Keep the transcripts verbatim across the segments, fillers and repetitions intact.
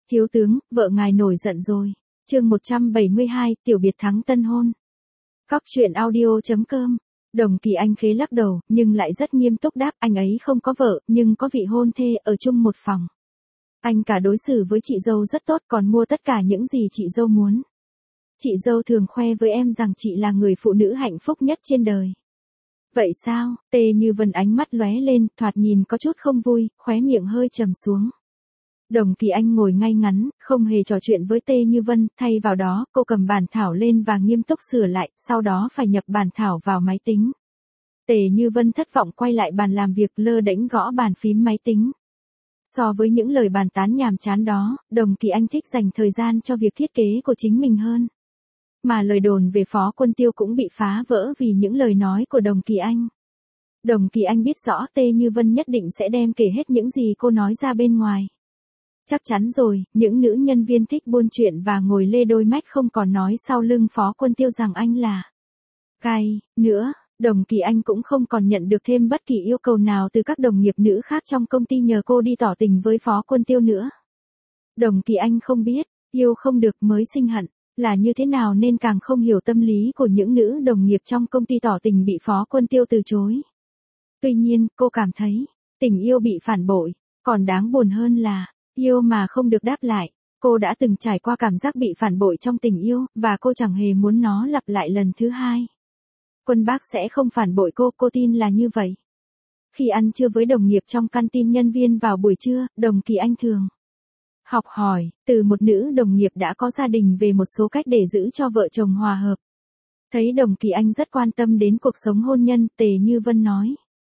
Thiếu tướng, vợ ngài nổi giận rồi. Chương một trăm bảy mươi hai, tiểu biệt thắng tân hôn. Cóc truyện audio chấm com. Đồng Kỳ Anh khế lắc đầu, nhưng lại rất nghiêm túc đáp, anh ấy không có vợ, nhưng có vị hôn thê, ở chung một phòng. Anh cả đối xử với chị dâu rất tốt, còn mua tất cả những gì chị dâu muốn. Chị dâu thường khoe với em rằng chị là người phụ nữ hạnh phúc nhất trên đời. Vậy sao? Tê Như Vân ánh mắt lóe lên, thoạt nhìn có chút không vui, khóe miệng hơi trầm xuống. Đồng Kỳ Anh ngồi ngay ngắn, không hề trò chuyện với Tê Như Vân, thay vào đó, cô cầm bản thảo lên và nghiêm túc sửa lại, sau đó phải nhập bản thảo vào máy tính. Tê Như Vân thất vọng quay lại bàn làm việc, lơ đễnh gõ bàn phím máy tính. So với những lời bàn tán nhàm chán đó, Đồng Kỳ Anh thích dành thời gian cho việc thiết kế của chính mình hơn. Mà lời đồn về Phó Quân Tiêu cũng bị phá vỡ vì những lời nói của Đồng Kỳ Anh. Đồng Kỳ Anh biết rõ Tê Như Vân nhất định sẽ đem kể hết những gì cô nói ra bên ngoài. Chắc chắn rồi, những nữ nhân viên thích buôn chuyện và ngồi lê đôi mách không còn nói sau lưng Phó Quân Tiêu rằng anh là cay. Nữa, Đồng Kỳ Anh cũng không còn nhận được thêm bất kỳ yêu cầu nào từ các đồng nghiệp nữ khác trong công ty nhờ cô đi tỏ tình với Phó Quân Tiêu nữa. Đồng Kỳ Anh không biết, yêu không được mới sinh hận là như thế nào, nên càng không hiểu tâm lý của những nữ đồng nghiệp trong công ty tỏ tình bị Phó Quân Tiêu từ chối. Tuy nhiên, cô cảm thấy, tình yêu bị phản bội, còn đáng buồn hơn là, yêu mà không được đáp lại. Cô đã từng trải qua cảm giác bị phản bội trong tình yêu, và cô chẳng hề muốn nó lặp lại lần thứ hai. Quân Bác sẽ không phản bội cô, cô tin là như vậy. Khi ăn trưa với đồng nghiệp trong canteen nhân viên vào buổi trưa, Đồng Kỳ Anh thường học hỏi từ một nữ đồng nghiệp đã có gia đình về một số cách để giữ cho vợ chồng hòa hợp. Thấy Đồng Kỳ Anh rất quan tâm đến cuộc sống hôn nhân, Tê Như Vân nói.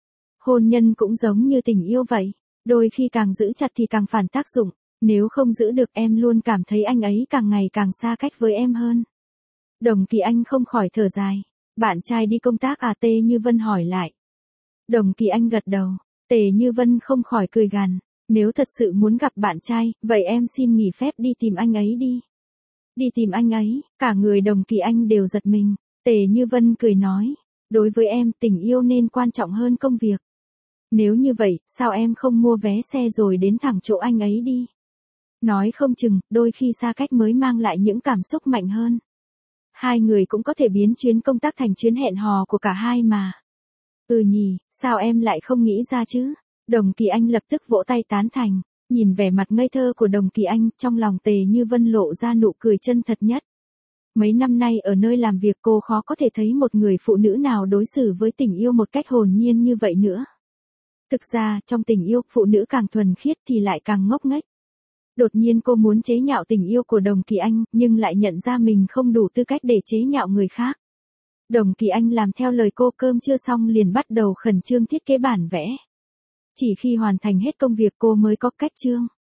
Hôn nhân cũng giống như tình yêu vậy, đôi khi càng giữ chặt thì càng phản tác dụng, nếu không giữ được em luôn cảm thấy anh ấy càng ngày càng xa cách với em hơn. Đồng Kỳ Anh không khỏi thở dài. Bạn trai đi công tác à? Tê Như Vân hỏi lại. Đồng Kỳ Anh gật đầu. Tê Như Vân không khỏi cười gằn. Nếu thật sự muốn gặp bạn trai, vậy em xin nghỉ phép đi tìm anh ấy đi. Đi tìm anh ấy, cả người Đồng Kỳ Anh đều giật mình. Tê Như Vân cười nói. Đối với em, tình yêu nên quan trọng hơn công việc. Nếu như vậy, sao em không mua vé xe rồi đến thẳng chỗ anh ấy đi? Nói không chừng, đôi khi xa cách mới mang lại những cảm xúc mạnh hơn. Hai người cũng có thể biến chuyến công tác thành chuyến hẹn hò của cả hai mà. Ừ nhỉ, sao em lại không nghĩ ra chứ? Đồng Kỳ Anh lập tức vỗ tay tán thành, nhìn vẻ mặt ngây thơ của Đồng Kỳ Anh, trong lòng Tê Như Vân lộ ra nụ cười chân thật nhất. Mấy năm nay ở nơi làm việc cô khó có thể thấy một người phụ nữ nào đối xử với tình yêu một cách hồn nhiên như vậy nữa. Thực ra, trong tình yêu, phụ nữ càng thuần khiết thì lại càng ngốc nghếch. Đột nhiên cô muốn chế nhạo tình yêu của Đồng Kỳ Anh, nhưng lại nhận ra mình không đủ tư cách để chế nhạo người khác. Đồng Kỳ Anh làm theo lời cô, cơm chưa xong liền bắt đầu khẩn trương thiết kế bản vẽ. Chỉ khi hoàn thành hết công việc cô mới có cách trương.